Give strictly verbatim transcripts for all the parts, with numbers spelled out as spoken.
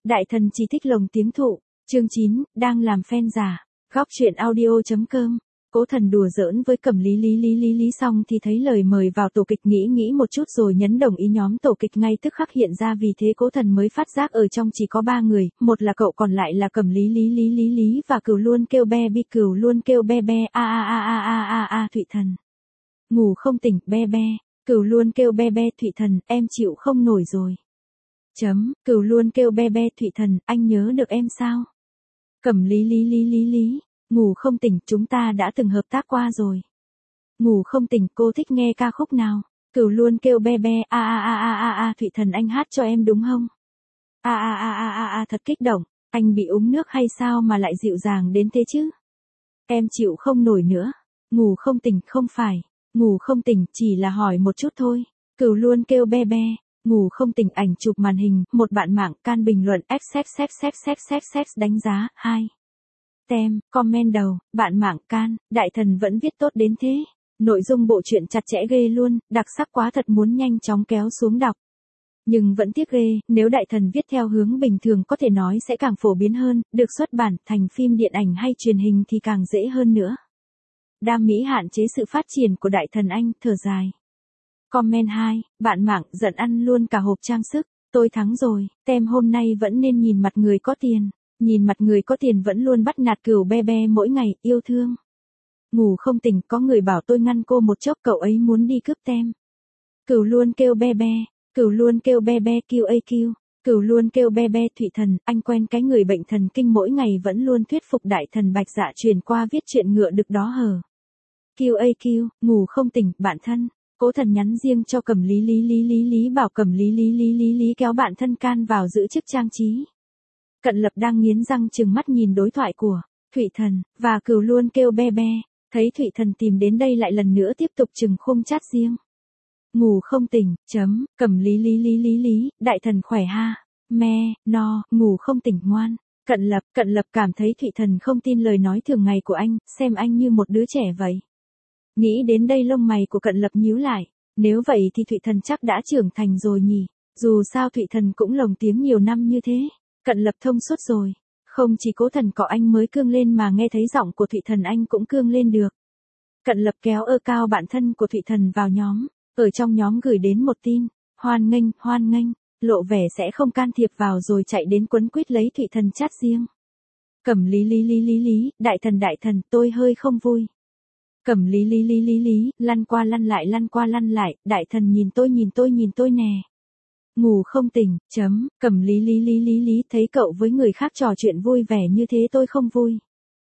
Đại thần chỉ thích lồng tiếng thụ. Chương chín, đang làm fan giả. Góc truyện audio.com. Cố Thần đùa giỡn với Cẩm Lý Lý Lý Lý Lý xong thì thấy lời mời vào tổ kịch, nghĩ nghĩ một chút rồi nhấn đồng ý. Nhóm tổ kịch ngay tức khắc hiện ra, vì thế Cố Thần mới phát giác ở trong chỉ có ba người, một là cậu, còn lại là Cẩm Lý Lý Lý Lý Lý và Cừu luôn kêu be bi. Cừu luôn kêu be be a a a a a a a. Thụy Thần ngủ không tỉnh, be be. Cừu luôn kêu be be. Thụy Thần, em chịu không nổi rồi. Chấm. Cừu luôn kêu be be. Thụy Thần, anh nhớ được em sao? Cẩm Lý Lý Lý Lý Lý. Ngủ không tỉnh, chúng ta đã từng hợp tác qua rồi. Ngủ không tỉnh, cô thích nghe ca khúc nào? Cừu luôn kêu be be a a a a a a. Thụy Thần, anh hát cho em đúng không? A a a a a a. Thật kích động, anh bị uống nước hay sao mà lại dịu dàng đến thế chứ? Em chịu không nổi nữa. Ngủ không tỉnh, không phải. Ngủ không tỉnh, chỉ là hỏi một chút thôi. Cừu luôn kêu be be. Ngủ không tỉnh, ảnh chụp màn hình, một bạn mạng can bình luận xếp xếp xếp xếp xếp xếp đánh giá, hai. Tem, comment đầu, bạn mạng can, đại thần vẫn viết tốt đến thế. Nội dung bộ truyện chặt chẽ ghê luôn, đặc sắc quá thật, muốn nhanh chóng kéo xuống đọc. Nhưng vẫn tiếc ghê, nếu đại thần viết theo hướng bình thường có thể nói sẽ càng phổ biến hơn, được xuất bản thành phim điện ảnh hay truyền hình thì càng dễ hơn nữa. Đam mỹ hạn chế sự phát triển của đại thần anh, thở dài. Comment hai, bạn mạng giận ăn luôn cả hộp trang sức, tôi thắng rồi, tem hôm nay vẫn nên nhìn mặt người có tiền, nhìn mặt người có tiền vẫn luôn bắt nạt Cừu be be mỗi ngày, yêu thương. Ngủ không tỉnh, có người bảo tôi ngăn cô một chốc, cậu ấy muốn đi cướp tem. Cừu luôn kêu be be, Cừu luôn kêu be be. Q a Q, Cừu luôn kêu be be. Thụy Thần, anh quen cái người bệnh thần kinh mỗi ngày vẫn luôn thuyết phục đại thần Bạch Dạ truyền qua viết chuyện ngựa đực đó hờ. Q a Q, ngủ không tỉnh, bạn thân. Cố Thần nhắn riêng cho Cẩm Lý Lý Lý Lý Lý, bảo Cẩm Lý Lý Lý Lý Lý kéo bạn thân can vào giữ chức trang trí. Cận Lập đang nghiến răng trừng mắt nhìn đối thoại của Thụy Thần và Cừu luôn kêu be be, thấy Thụy Thần tìm đến đây lại lần nữa tiếp tục trừng khung chat riêng. Ngủ không tỉnh, chấm, Cẩm Lý Lý Lý Lý Lý, đại thần khỏe ha, me, no, ngủ không tỉnh ngoan. Cận Lập, Cận Lập cảm thấy Thụy Thần không tin lời nói thường ngày của anh, xem anh như một đứa trẻ vậy. Nghĩ đến đây lông mày của Cận Lập nhíu lại, nếu vậy thì Thụy Thần chắc đã trưởng thành rồi nhỉ, dù sao Thụy Thần cũng lồng tiếng nhiều năm như thế. Cận Lập thông suốt rồi, không chỉ Cố Thần cọ anh mới cương lên mà nghe thấy giọng của Thụy Thần anh cũng cương lên được. Cận Lập kéo ơ cao bạn thân của Thụy Thần vào nhóm, ở trong nhóm gửi đến một tin, hoan nghênh, hoan nghênh, lộ vẻ sẽ không can thiệp vào rồi chạy đến quấn quýt lấy Thụy Thần chat riêng. Cẩm Lý Lý Lý Lý Lý, đại thần đại thần, tôi hơi không vui. Cẩm Lý Lý Lý Lý Lý, lăn qua lăn lại lăn qua lăn lại, đại thần nhìn tôi nhìn tôi nhìn tôi nè. Ngủ không tỉnh, chấm, Cẩm Lý Lý Lý Lý Lý, thấy cậu với người khác trò chuyện vui vẻ như thế tôi không vui.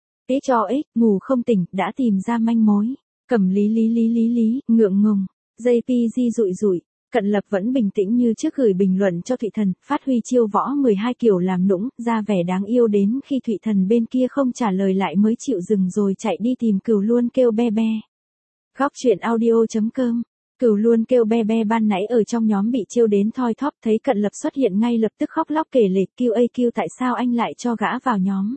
Ế cho ích, ngủ không tỉnh, đã tìm ra manh mối. Cẩm Lý Lý Lý Lý Lý, ngượng ngùng, gi pê giê rụi rụi. Cận Lập vẫn bình tĩnh như trước, gửi bình luận cho Thụy Thần, phát huy chiêu võ mười hai kiểu làm nũng, ra vẻ đáng yêu đến khi Thụy Thần bên kia không trả lời lại mới chịu dừng rồi chạy đi tìm Cừu luôn kêu be be. Góc truyện audio.com. Cừu luôn kêu be be ban nãy ở trong nhóm bị trêu đến thoi thóp, thấy Cận Lập xuất hiện ngay lập tức khóc lóc kể lể. Q a Q, tại sao anh lại cho gã vào nhóm?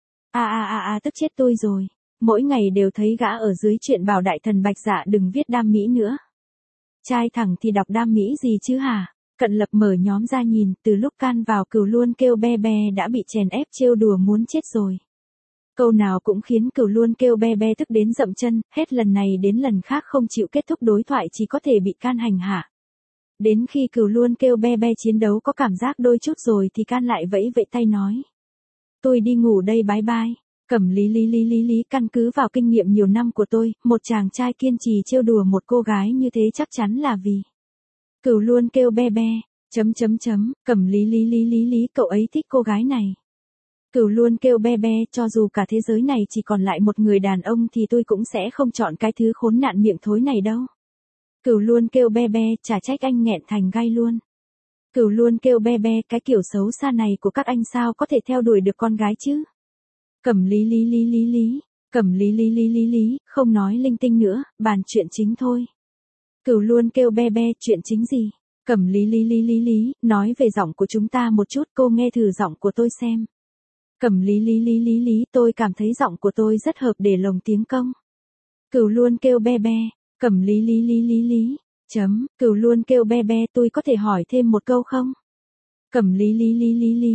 A a a a, tức chết tôi rồi. Mỗi ngày đều thấy gã ở dưới chuyện bảo đại thần Bạch Dạ đừng viết đam mỹ nữa. Trai thẳng thì đọc đam mỹ gì chứ hả? Cận Lập mở nhóm ra nhìn, từ lúc can vào Cừu luôn kêu be be đã bị chèn ép trêu đùa muốn chết rồi. Câu nào cũng khiến Cừu luôn kêu be be tức đến dậm chân, hết lần này đến lần khác không chịu kết thúc đối thoại, chỉ có thể bị can hành hạ. Đến khi Cừu luôn kêu be be chiến đấu có cảm giác đôi chút rồi thì can lại vẫy vẫy tay nói. Tôi đi ngủ đây, bye bye. Cẩm Lý Lý Lý Lý Lý, căn cứ vào kinh nghiệm nhiều năm của tôi, một chàng trai kiên trì trêu đùa một cô gái như thế chắc chắn là vì Cừu luôn kêu be be, chấm chấm chấm, Cẩm Lý Lý Lý Lý Lý, cậu ấy thích cô gái này. Cừu luôn kêu be be, cho dù cả thế giới này chỉ còn lại một người đàn ông thì tôi cũng sẽ không chọn cái thứ khốn nạn miệng thối này đâu. Cừu luôn kêu be be, chả trách anh nghẹn thành gai luôn. Cừu luôn kêu be be, cái kiểu xấu xa này của các anh sao có thể theo đuổi được con gái chứ? Cẩm Lý Lý Lý Lý Lý, Cẩm Lý Lý Lý Lý Lý, không nói linh tinh nữa, bàn chuyện chính thôi. Cừu luôn kêu be be, chuyện chính gì? Cẩm Lý Lý Lý Lý Lý, nói về giọng của chúng ta một chút, cô nghe thử giọng của tôi xem. Cẩm Lý Lý Lý Lý Lý, tôi cảm thấy giọng của tôi rất hợp để lồng tiếng công. Cừu luôn kêu be be, Cẩm Lý Lý Lý Lý Lý, chấm, Cừu luôn kêu be be, tôi có thể hỏi thêm một câu không? Cẩm Lý Lý Lý Lý Lý,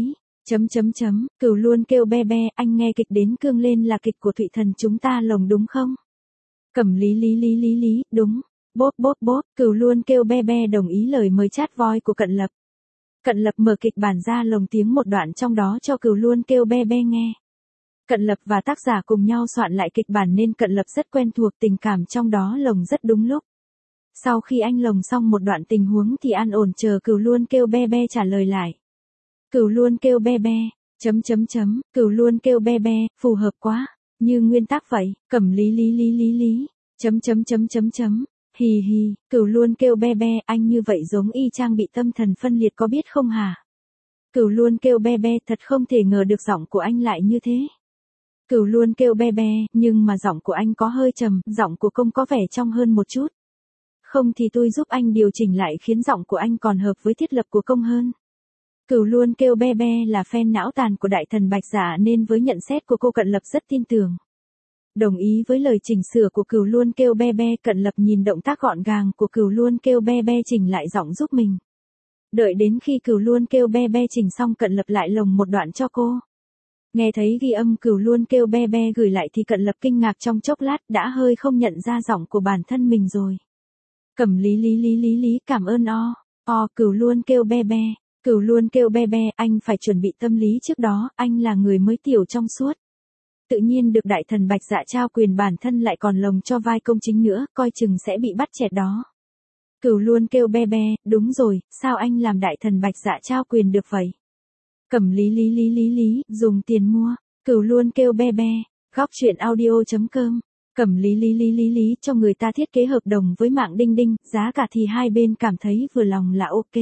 Chấm chấm chấm, Cửu luôn kêu be be, anh nghe kịch đến cương lên là kịch của Thụy Thần chúng ta lồng đúng không? Cẩm lý lý lý lý lý, đúng. Bốp bốp bốp, Cửu luôn kêu be be đồng ý lời mời chat voi của Cận Lập. Cận Lập mở kịch bản ra lồng tiếng một đoạn trong đó cho Cửu luôn kêu be be nghe. Cận Lập và tác giả cùng nhau soạn lại kịch bản nên Cận Lập rất quen thuộc tình cảm trong đó lồng rất đúng lúc. Sau khi anh lồng xong một đoạn tình huống thì an ổn chờ Cửu luôn kêu be be trả lời lại. Cửu luôn kêu be be, chấm chấm chấm, Cửu luôn kêu be be, phù hợp quá, như nguyên tắc vậy, Cẩm lý lý lý lý lý, chấm chấm chấm chấm chấm, hì hì, Cửu luôn kêu be be, anh như vậy giống y chang bị tâm thần phân liệt có biết không hả? Cửu luôn kêu be be, thật không thể ngờ được giọng của anh lại như thế. Cửu luôn kêu be be, nhưng mà giọng của anh có hơi trầm, giọng của công có vẻ trong hơn một chút. Không thì tôi giúp anh điều chỉnh lại khiến giọng của anh còn hợp với thiết lập của công hơn. Cửu luôn kêu be be là fan não tàn của đại thần Bạch Dạ nên với nhận xét của cô Cận Lập rất tin tưởng. Đồng ý với lời chỉnh sửa của Cửu luôn kêu be be, Cận Lập nhìn động tác gọn gàng của Cửu luôn kêu be be chỉnh lại giọng giúp mình. Đợi đến khi Cửu luôn kêu be be chỉnh xong Cận Lập lại lồng một đoạn cho cô. Nghe thấy ghi âm Cửu luôn kêu be be gửi lại thì Cận Lập kinh ngạc trong chốc lát đã hơi không nhận ra giọng của bản thân mình rồi. Cẩm lý lý lý lý lý, cảm ơn o, o Cửu luôn kêu be be. Cửu luôn kêu be be, anh phải chuẩn bị tâm lý trước đó, anh là người mới tiểu trong suốt. Tự nhiên được đại thần Bạch Dạ trao quyền bản thân lại còn lồng cho vai công chính nữa, coi chừng sẽ bị bắt chẹt đó. Cửu luôn kêu be be, đúng rồi, sao anh làm đại thần Bạch Dạ trao quyền được vậy? Cẩm lý lý lý lý lý, dùng tiền mua, Cửu luôn kêu be be, góc truyện audio chấm com. Cẩm lý lý lý lý lý cho người ta thiết kế hợp đồng với mạng đinh đinh, giá cả thì hai bên cảm thấy vừa lòng là ok.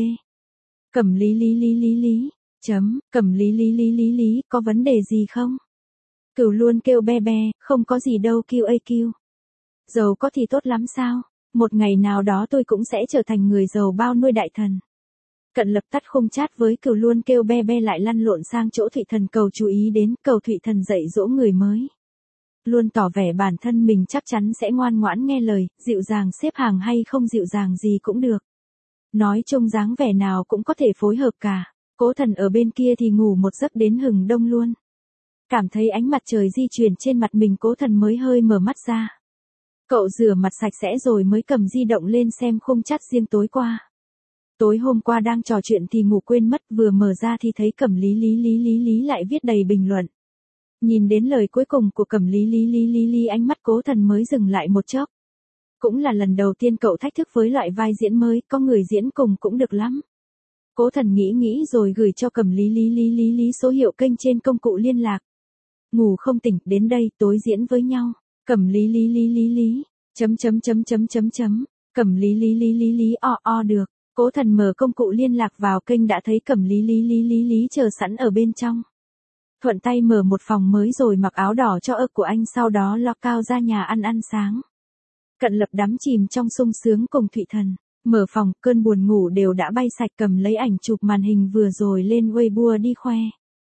Cẩm lý lý lý lý lý, chấm, Cẩm lý lý lý lý lý, có vấn đề gì không? Cửu luôn kêu be be, không có gì đâu quy a quy. Giàu có thì tốt lắm sao? Một ngày nào đó tôi cũng sẽ trở thành người giàu bao nuôi đại thần. Cận Lập tắt khung chat với Cửu luôn kêu be be lại lăn lộn sang chỗ Thụy Thần cầu chú ý đến, cầu Thụy Thần dạy dỗ người mới. Luôn tỏ vẻ bản thân mình chắc chắn sẽ ngoan ngoãn nghe lời, dịu dàng xếp hàng hay không dịu dàng gì cũng được. Nói chung dáng vẻ nào cũng có thể phối hợp cả. Cố Thần ở bên kia thì ngủ một giấc đến hừng đông luôn. Cảm thấy ánh mặt trời di chuyển trên mặt mình Cố Thần mới hơi mở mắt ra. Cậu rửa mặt sạch sẽ rồi mới cầm di động lên xem khung chat riêng tối qua. Tối hôm qua đang trò chuyện thì ngủ quên mất, vừa mở ra thì thấy Cẩm lý lý lý lý lý lại viết đầy bình luận. Nhìn đến lời cuối cùng của Cẩm lý lý lý lý lý ánh mắt Cố Thần mới dừng lại một chốc. Cũng là lần đầu tiên cậu thách thức với loại vai diễn mới, có người diễn cùng cũng được lắm. Cố Thần nghĩ nghĩ rồi gửi cho Cẩm lý lý lý lý lý số hiệu kênh trên công cụ liên lạc. Ngủ không tỉnh, đến đây, tối diễn với nhau. Cẩm lý lý lý lý lý, chấm chấm chấm chấm chấm chấm, Cẩm lý lý lý lý lý o o được. Cố Thần mở công cụ liên lạc vào kênh đã thấy Cẩm lý lý lý lý lý chờ sẵn ở bên trong. Thuận tay mở một phòng mới rồi mặc áo đỏ cho ơ của anh, sau đó lo cao ra nhà ăn ăn sáng. Cận Lập đắm chìm trong sung sướng cùng Thụy Thần. Mở phòng, cơn buồn ngủ đều đã bay sạch, cầm lấy ảnh chụp màn hình vừa rồi lên Weibo đi khoe.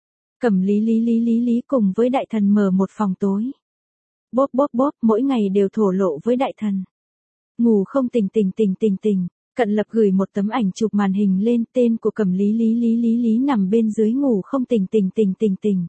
Cẩm lý lý lý lý lý cùng với đại thần mở một phòng tối. Bốp bốp bốp, mỗi ngày đều thổ lộ với đại thần. Ngủ không tỉnh tỉnh tỉnh tỉnh tỉnh. Cận Lập gửi một tấm ảnh chụp màn hình lên, tên của Cẩm lý lý lý lý lý nằm bên dưới ngủ không tỉnh tỉnh tỉnh tỉnh tỉnh.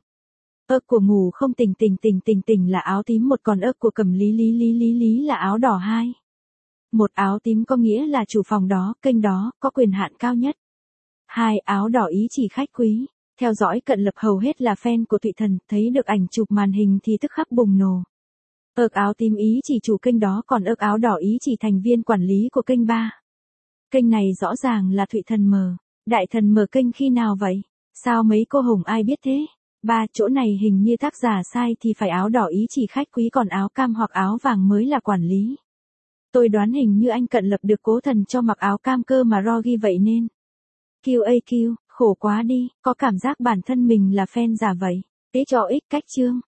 Ơ của ngủ không tỉnh tỉnh tỉnh tỉnh tỉnh là áo tím một, còn ơ của Cẩm lý lý lý lý lý là áo đỏ hai. Một áo tím có nghĩa là chủ phòng đó, kênh đó, có quyền hạn cao nhất. Hai áo đỏ ý chỉ khách quý. Theo dõi Cận Lập hầu hết là fan của Thụy Thần, thấy được ảnh chụp màn hình thì tức khắc bùng nổ. Ơ áo tím ý chỉ chủ kênh đó, còn ơ áo đỏ ý chỉ thành viên quản lý của kênh ba. Kênh này rõ ràng là Thụy Thần mở. Đại thần mở kênh khi nào vậy? Sao mấy cô hùng ai biết thế? Ba, chỗ này hình như tác giả sai thì phải áo đỏ ý chỉ khách quý, còn áo cam hoặc áo vàng mới là quản lý. Tôi đoán hình như anh Cận Lập được Cố Thần cho mặc áo cam cơ mà ro ghi vậy nên. quy a quy, khổ quá đi, có cảm giác bản thân mình là fan giả vậy. Tế cho ích cách chương.